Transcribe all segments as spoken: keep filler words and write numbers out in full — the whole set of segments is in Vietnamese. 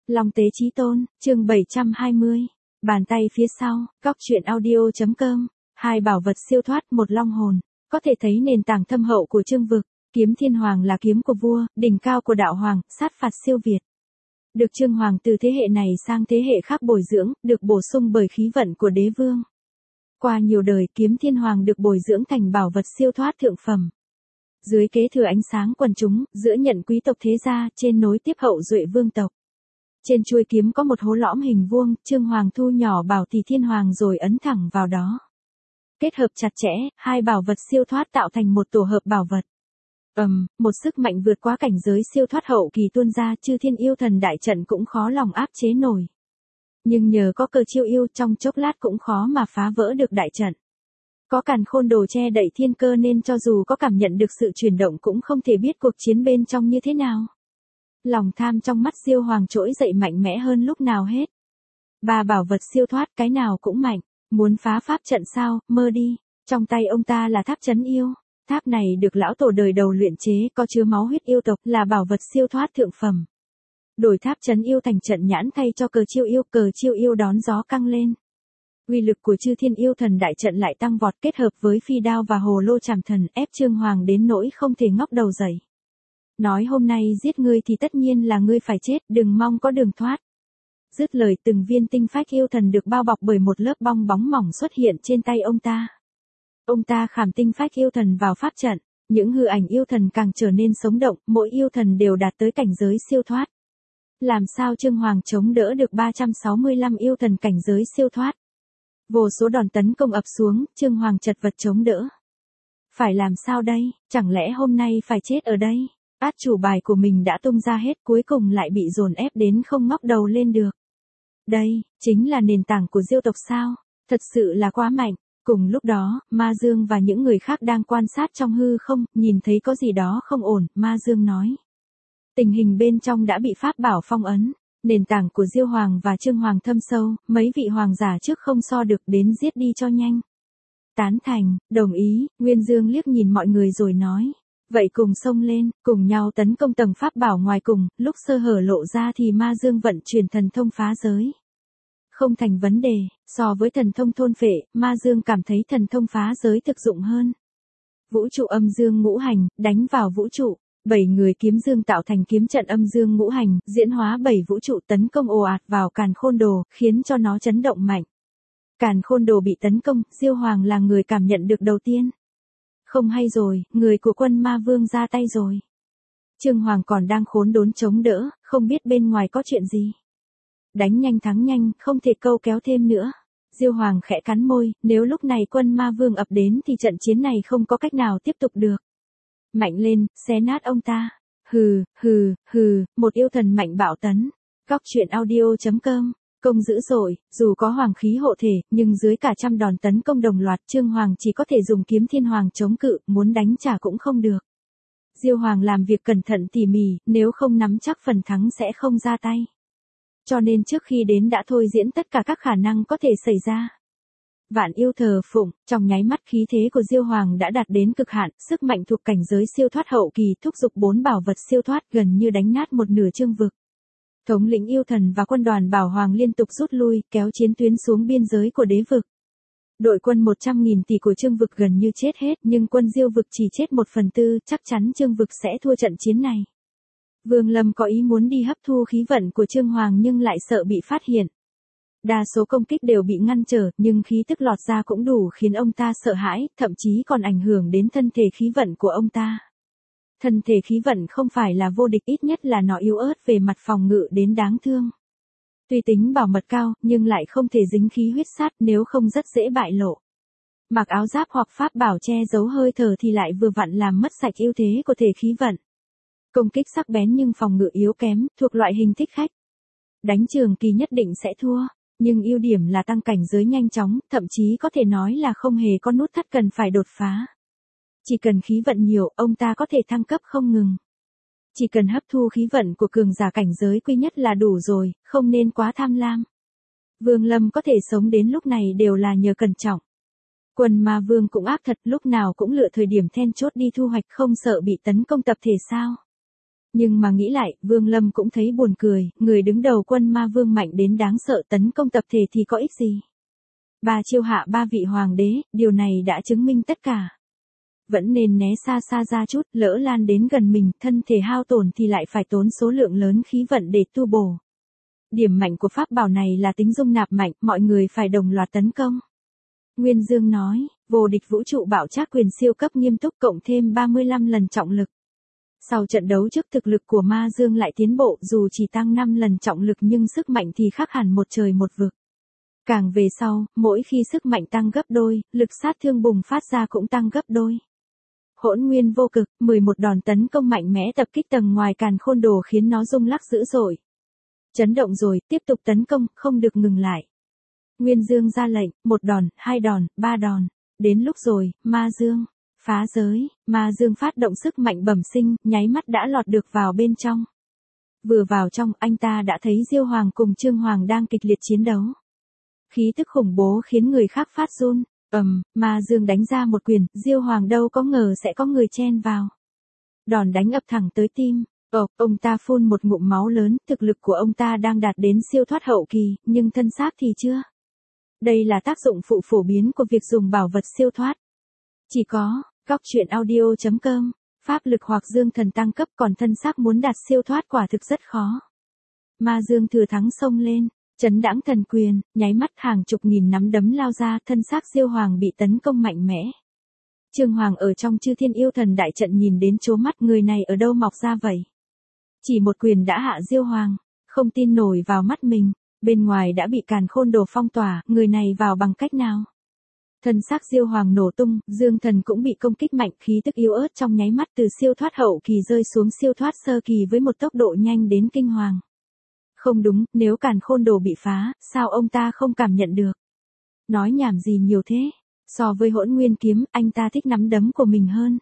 Long Tế Chí Tôn, chương bảy trăm hai mươi. Bàn tay phía sau, góc truyện audio.com. Hai bảo vật siêu thoát, một long hồn. Có thể thấy nền tảng thâm hậu của chương vực. Kiếm Thiên Hoàng là kiếm của vua, đỉnh cao của đạo hoàng, sát phạt siêu việt. Được Chương Hoàng từ thế hệ này sang thế hệ khác bồi dưỡng, được bổ sung bởi khí vận của đế vương. Qua nhiều đời, Kiếm Thiên Hoàng được bồi dưỡng thành bảo vật siêu thoát thượng phẩm. Dưới kế thừa ánh sáng quần chúng, giữa nhận quý tộc thế gia, trên nối tiếp hậu duệ vương tộc. Trên chuôi kiếm có một hố lõm hình vuông, Chương Hoàng thu nhỏ bảo tỷ Thiên Hoàng rồi ấn thẳng vào đó. Kết hợp chặt chẽ, hai bảo vật siêu thoát tạo thành một tổ hợp bảo vật. Ầm, um, một sức mạnh vượt quá cảnh giới siêu thoát hậu kỳ tuôn ra, chư thiên yêu thần đại trận cũng khó lòng áp chế nổi. Nhưng nhờ có cờ chiêu yêu, trong chốc lát cũng khó mà phá vỡ được đại trận. Có càn khôn đồ che đậy thiên cơ nên cho dù có cảm nhận được sự chuyển động cũng không thể biết cuộc chiến bên trong như thế nào. Lòng tham trong mắt Diêu Hoàng trỗi dậy mạnh mẽ hơn lúc nào hết. Ba bảo vật siêu thoát cái nào cũng mạnh, muốn phá pháp trận sao, mơ đi. Trong tay ông ta là tháp trấn yêu. Tháp này được lão tổ đời đầu luyện chế, có chứa máu huyết yêu tộc, là bảo vật siêu thoát thượng phẩm. Đổi tháp trấn yêu thành trận nhãn thay cho cờ chiêu yêu, cờ chiêu yêu đón gió căng lên. Uy lực của chư thiên yêu thần đại trận lại tăng vọt, kết hợp với phi đao và hồ lô trảm thần, ép Chương Hoàng đến nỗi không thể ngóc đầu dậy. Nói hôm nay giết ngươi thì tất nhiên là ngươi phải chết, đừng mong có đường thoát. Dứt lời, từng viên tinh phách yêu thần được bao bọc bởi một lớp bong bóng mỏng xuất hiện trên tay ông ta. Ông ta khảm tinh phách yêu thần vào pháp trận, những hư ảnh yêu thần càng trở nên sống động, mỗi yêu thần đều đạt tới cảnh giới siêu thoát. Làm sao Chương Hoàng chống đỡ được ba trăm sáu mươi lăm yêu thần cảnh giới siêu thoát? Vô số đòn tấn công ập xuống, Chương Hoàng chật vật chống đỡ. Phải làm sao đây, chẳng lẽ hôm nay phải chết ở đây? Át chủ bài của mình đã tung ra hết, cuối cùng lại bị dồn ép đến không ngóc đầu lên được. Đây, chính là nền tảng của Diêu tộc sao? Thật sự là quá mạnh. Cùng lúc đó, Ma Dương và những người khác đang quan sát trong hư không, nhìn thấy có gì đó không ổn, Ma Dương nói. Tình hình bên trong đã bị pháp bảo phong ấn, nền tảng của Diêu Hoàng và Chương Hoàng thâm sâu, mấy vị hoàng giả trước không so được, đến giết đi cho nhanh. Tán thành, đồng ý, Nguyên Dương liếc nhìn mọi người rồi nói. Vậy cùng xông lên, cùng nhau tấn công tầng pháp bảo ngoài cùng, lúc sơ hở lộ ra thì Ma Dương vận chuyển thần thông phá giới. Không thành vấn đề, so với thần thông thôn phệ, Ma Dương cảm thấy thần thông phá giới thực dụng hơn. Vũ trụ âm dương ngũ hành, đánh vào vũ trụ, bảy người kiếm dương tạo thành kiếm trận âm dương ngũ hành, diễn hóa bảy vũ trụ tấn công ồ ạt vào càn khôn đồ, khiến cho nó chấn động mạnh. Càn khôn đồ bị tấn công, Diêu Hoàng là người cảm nhận được đầu tiên. Không hay rồi, người của quân ma vương ra tay rồi. Chương Hoàng còn đang khốn đốn chống đỡ, không biết bên ngoài có chuyện gì. Đánh nhanh thắng nhanh, không thể câu kéo thêm nữa. Diêu Hoàng khẽ cắn môi, nếu lúc này quân ma vương ập đến thì trận chiến này không có cách nào tiếp tục được. Mạnh lên, xé nát ông ta. Hừ, hừ, hừ, một yêu thần mạnh bạo tấn. Góc truyện audio.com. Công dữ dội, dù có hoàng khí hộ thể, nhưng dưới cả trăm đòn tấn công đồng loạt, Chương Hoàng chỉ có thể dùng kiếm Thiên Hoàng chống cự, muốn đánh trả cũng không được. Diêu Hoàng làm việc cẩn thận tỉ mỉ, nếu không nắm chắc phần thắng sẽ không ra tay. Cho nên trước khi đến đã thôi diễn tất cả các khả năng có thể xảy ra. Vạn yêu thờ phụng, trong nháy mắt khí thế của Diêu Hoàng đã đạt đến cực hạn, sức mạnh thuộc cảnh giới siêu thoát hậu kỳ thúc giục bốn bảo vật siêu thoát gần như đánh nát một nửa chương vực. Thống lĩnh yêu thần và quân đoàn bảo hoàng liên tục rút lui, kéo chiến tuyến xuống biên giới của đế vực. Đội quân một trăm nghìn tỷ của chương vực gần như chết hết, nhưng quân Diêu vực chỉ chết một phần tư, chắc chắn chương vực sẽ thua trận chiến này. Vương Lâm có ý muốn đi hấp thu khí vận của Chương Hoàng nhưng lại sợ bị phát hiện. Đa số công kích đều bị ngăn trở, nhưng khí tức lọt ra cũng đủ khiến ông ta sợ hãi, thậm chí còn ảnh hưởng đến thân thể khí vận của ông ta. Thân thể khí vận không phải là vô địch, ít nhất là nó yếu ớt về mặt phòng ngự đến đáng thương. Tuy tính bảo mật cao, nhưng lại không thể dính khí huyết sát, nếu không rất dễ bại lộ. Mặc áo giáp hoặc pháp bảo che giấu hơi thở thì lại vừa vặn làm mất sạch ưu thế của thể khí vận. Công kích sắc bén nhưng phòng ngự yếu kém, thuộc loại hình thích khách. Đánh trường kỳ nhất định sẽ thua, nhưng ưu điểm là tăng cảnh giới nhanh chóng, thậm chí có thể nói là không hề có nút thắt cần phải đột phá. Chỉ cần khí vận nhiều, ông ta có thể thăng cấp không ngừng. Chỉ cần hấp thu khí vận của cường giả cảnh giới quy nhất là đủ rồi, không nên quá tham lam. Vương Lâm có thể sống đến lúc này đều là nhờ cẩn trọng. Quân ma vương cũng ác thật, lúc nào cũng lựa thời điểm then chốt đi thu hoạch, không sợ bị tấn công tập thể sao. Nhưng mà nghĩ lại, Vương Lâm cũng thấy buồn cười, người đứng đầu quân ma vương mạnh đến đáng sợ tấn công tập thể thì có ích gì. Ba chiêu hạ ba vị hoàng đế, điều này đã chứng minh tất cả. Vẫn nên né xa xa ra chút, lỡ lan đến gần mình, thân thể hao tổn thì lại phải tốn số lượng lớn khí vận để tu bổ. Điểm mạnh của pháp bảo này là tính dung nạp mạnh, mọi người phải đồng loạt tấn công. Nguyên Dương nói, vô địch vũ trụ bảo trác quyền siêu cấp nghiêm túc cộng thêm ba mươi lăm lần trọng lực. Sau trận đấu trước thực lực của Ma Dương lại tiến bộ, dù chỉ tăng năm lần trọng lực nhưng sức mạnh thì khác hẳn một trời một vực. Càng về sau, mỗi khi sức mạnh tăng gấp đôi, lực sát thương bùng phát ra cũng tăng gấp đôi. Hỗn nguyên vô cực, mười một đòn tấn công mạnh mẽ tập kích tầng ngoài càn khôn đồ khiến nó rung lắc dữ dội. Chấn động rồi, tiếp tục tấn công, không được ngừng lại. Nguyên Dương ra lệnh, một đòn, hai đòn, ba đòn. Đến lúc rồi, Ma Dương, phá giới, Ma Dương phát động sức mạnh bẩm sinh, nháy mắt đã lọt được vào bên trong. Vừa vào trong, anh ta đã thấy Diêu Hoàng cùng Trương Hoàng đang kịch liệt chiến đấu. Khí tức khủng bố khiến người khác phát run. Ầm, um, Ma Dương đánh ra một quyền, Diêu Hoàng đâu có ngờ sẽ có người chen vào. Đòn đánh ập thẳng tới tim. Ồ, ông ta phun một ngụm máu lớn, thực lực của ông ta đang đạt đến siêu thoát hậu kỳ, nhưng thân xác thì chưa. Đây là tác dụng phụ phổ biến của việc dùng bảo vật siêu thoát. Chỉ có, góc truyện audio chấm com, pháp lực hoặc dương thần tăng cấp còn thân xác muốn đạt siêu thoát quả thực rất khó. Ma Dương thừa thắng xông lên. Chấn đãng thần quyền, nháy mắt hàng chục nghìn nắm đấm lao ra, thân xác Diêu Hoàng bị tấn công mạnh mẽ. Trương Hoàng ở trong Chư Thiên Yêu Thần đại trận nhìn đến chố mắt, người này ở đâu mọc ra vậy? Chỉ một quyền đã hạ Diêu Hoàng, không tin nổi vào mắt mình, bên ngoài đã bị càn khôn đồ phong tỏa, người này vào bằng cách nào? Thân xác Diêu Hoàng nổ tung, dương thần cũng bị công kích mạnh, khí tức yếu ớt trong nháy mắt từ siêu thoát hậu kỳ rơi xuống siêu thoát sơ kỳ với một tốc độ nhanh đến kinh hoàng. Không đúng, nếu càn khôn đồ bị phá, sao ông ta không cảm nhận được? Nói nhảm gì nhiều thế? So với hỗn nguyên kiếm, anh ta thích nắm đấm của mình hơn.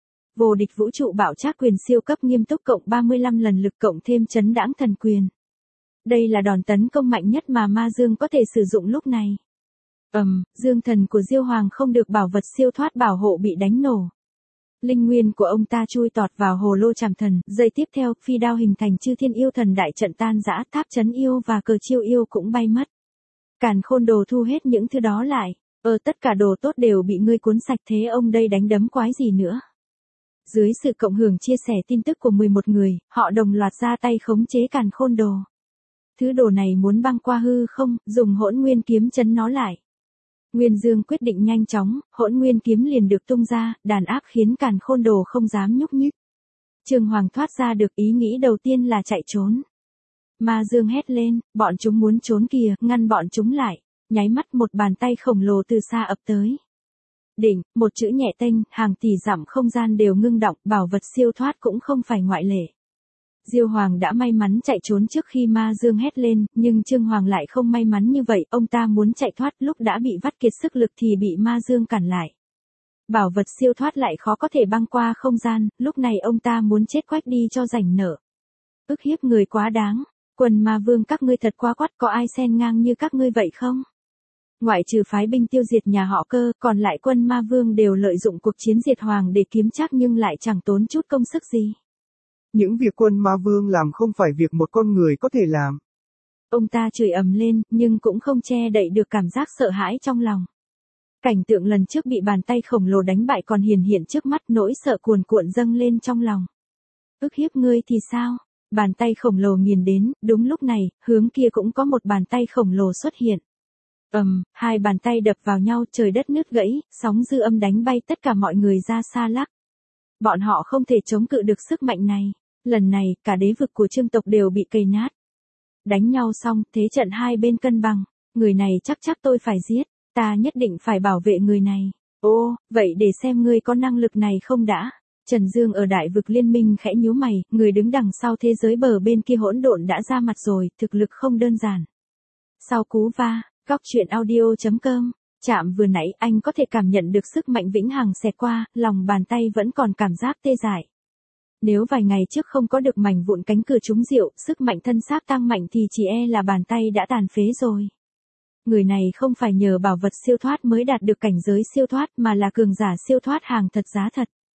Vô địch vũ trụ bảo trác quyền siêu cấp nghiêm túc cộng ba mươi lăm lần lực cộng thêm chấn đãng thần quyền. Đây là đòn tấn công mạnh nhất mà Ma Dương có thể sử dụng lúc này. Ầm, um, dương thần của Diêu Hoàng không được bảo vật siêu thoát bảo hộ bị đánh nổ. Linh nguyên của ông ta chui tọt vào hồ lô trảm thần, giây tiếp theo, phi đao hình thành Chư Thiên Yêu Thần đại trận tan rã, tháp chấn yêu và cờ chiêu yêu cũng bay mất. Càn khôn đồ thu hết những thứ đó lại, ờ tất cả đồ tốt đều bị ngươi cuốn sạch, thế ông đây đánh đấm quái gì nữa. Dưới sự cộng hưởng chia sẻ tin tức của mười một người, họ đồng loạt ra tay khống chế càn khôn đồ. Thứ đồ này muốn băng qua hư không, dùng hỗn nguyên kiếm chấn nó lại. Nguyên Dương quyết định nhanh chóng, hỗn nguyên kiếm liền được tung ra, đàn áp khiến càn khôn đồ không dám nhúc nhích. Trương Hoàng thoát ra được, ý nghĩ đầu tiên là chạy trốn. Ma Dương hét lên, bọn chúng muốn trốn kìa, ngăn bọn chúng lại. Nháy mắt một bàn tay khổng lồ từ xa ập tới. Đỉnh, một chữ nhẹ tênh, hàng tỷ dặm không gian đều ngưng động, bảo vật siêu thoát cũng không phải ngoại lệ. Diêu Hoàng đã may mắn chạy trốn trước khi Ma Dương hét lên, nhưng Trương Hoàng lại không may mắn như vậy, ông ta muốn chạy thoát, lúc đã bị vắt kiệt sức lực thì bị Ma Dương cản lại. Bảo vật siêu thoát lại khó có thể băng qua không gian, lúc này ông ta muốn chết quách đi cho rảnh nợ. Ức hiếp người quá đáng, quần Ma Vương các ngươi thật quá quắt, có ai xen ngang như các ngươi vậy không? Ngoại trừ phái binh tiêu diệt nhà họ Cơ, còn lại quân Ma Vương đều lợi dụng cuộc chiến diệt Hoàng để kiếm trác nhưng lại chẳng tốn chút công sức gì. Những việc quân Ma Vương làm không phải việc một con người có thể làm. Ông ta chửi ầm lên, nhưng cũng không che đậy được cảm giác sợ hãi trong lòng. Cảnh tượng lần trước bị bàn tay khổng lồ đánh bại còn hiển hiện trước mắt, nỗi sợ cuồn cuộn dâng lên trong lòng. Ức hiếp ngươi thì sao? Bàn tay khổng lồ nghiền đến, đúng lúc này, hướng kia cũng có một bàn tay khổng lồ xuất hiện. Ầm, um, hai bàn tay đập vào nhau, trời đất nứt gãy, sóng dư âm đánh bay tất cả mọi người ra xa lắc. Bọn họ không thể chống cự được sức mạnh này. Lần này, cả đế vực của Trương tộc đều bị cày nát. Đánh nhau xong, thế trận hai bên cân bằng. Người này chắc chắc tôi phải giết. Ta nhất định phải bảo vệ người này. Ô, vậy để xem ngươi có năng lực này không đã. Trần Dương ở đại vực liên minh khẽ nhíu mày, người đứng đằng sau thế giới bờ bên kia hỗn độn đã ra mặt rồi, thực lực không đơn giản. Sau cú va, góc truyện audio chấm com, chạm vừa nãy anh có thể cảm nhận được sức mạnh vĩnh hằng xẹt qua, lòng bàn tay vẫn còn cảm giác tê dại. Nếu vài ngày trước không có được mảnh vụn cánh cửa trúng rượu, sức mạnh thân xác tăng mạnh thì chỉ e là bàn tay đã tàn phế rồi. Người này không phải nhờ bảo vật siêu thoát mới đạt được cảnh giới siêu thoát mà là cường giả siêu thoát hàng thật giá thật.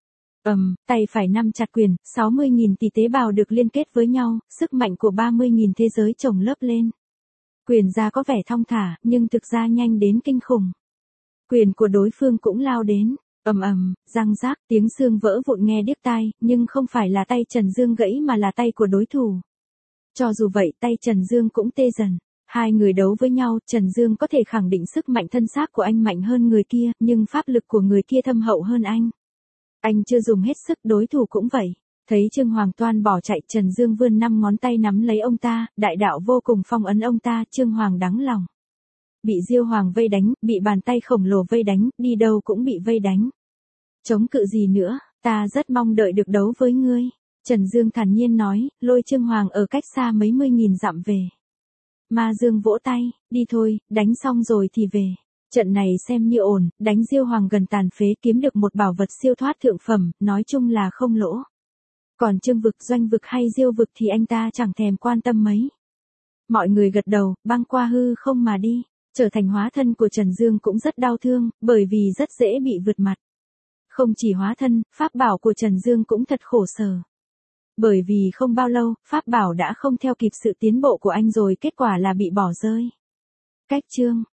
Ầm, tay phải nắm chặt quyền, sáu mươi nghìn tỷ tế bào được liên kết với nhau, sức mạnh của ba mươi nghìn thế giới chồng lớp lên. Quyền ra có vẻ thong thả, nhưng thực ra nhanh đến kinh khủng. Quyền của đối phương cũng lao đến. Ầm ầm, răng rác, tiếng xương vỡ vụn nghe điếc tai, nhưng không phải là tay Trần Dương gãy mà là tay của đối thủ. Cho dù vậy, tay Trần Dương cũng tê dần. Hai người đấu với nhau, Trần Dương có thể khẳng định sức mạnh thân xác của anh mạnh hơn người kia, nhưng pháp lực của người kia thâm hậu hơn anh. Anh chưa dùng hết sức, đối thủ cũng vậy. Thấy Trương Hoàng toan bỏ chạy, Trần Dương vươn năm ngón tay nắm lấy ông ta, đại đạo vô cùng phong ấn ông ta, Trương Hoàng đắng lòng. Bị Diêu Hoàng vây đánh, bị bàn tay khổng lồ vây đánh, đi đâu cũng bị vây đánh. Chống cự gì nữa, ta rất mong đợi được đấu với ngươi. Trần Dương thản nhiên nói, lôi Trương Hoàng ở cách xa mấy mươi nghìn dặm về. Ma Dương vỗ tay, đi thôi, đánh xong rồi thì về. Trận này xem như ổn, đánh Diêu Hoàng gần tàn phế, kiếm được một bảo vật siêu thoát thượng phẩm, nói chung là không lỗ. Còn Trương vực, Doanh vực hay Diêu vực thì anh ta chẳng thèm quan tâm mấy. Mọi người gật đầu, băng qua hư không mà đi. Trở thành hóa thân của Trần Dương cũng rất đau thương, bởi vì rất dễ bị vượt mặt. Không chỉ hóa thân, pháp bảo của Trần Dương cũng thật khổ sở. Bởi vì không bao lâu, pháp bảo đã không theo kịp sự tiến bộ của anh rồi, kết quả là bị bỏ rơi. Cách chương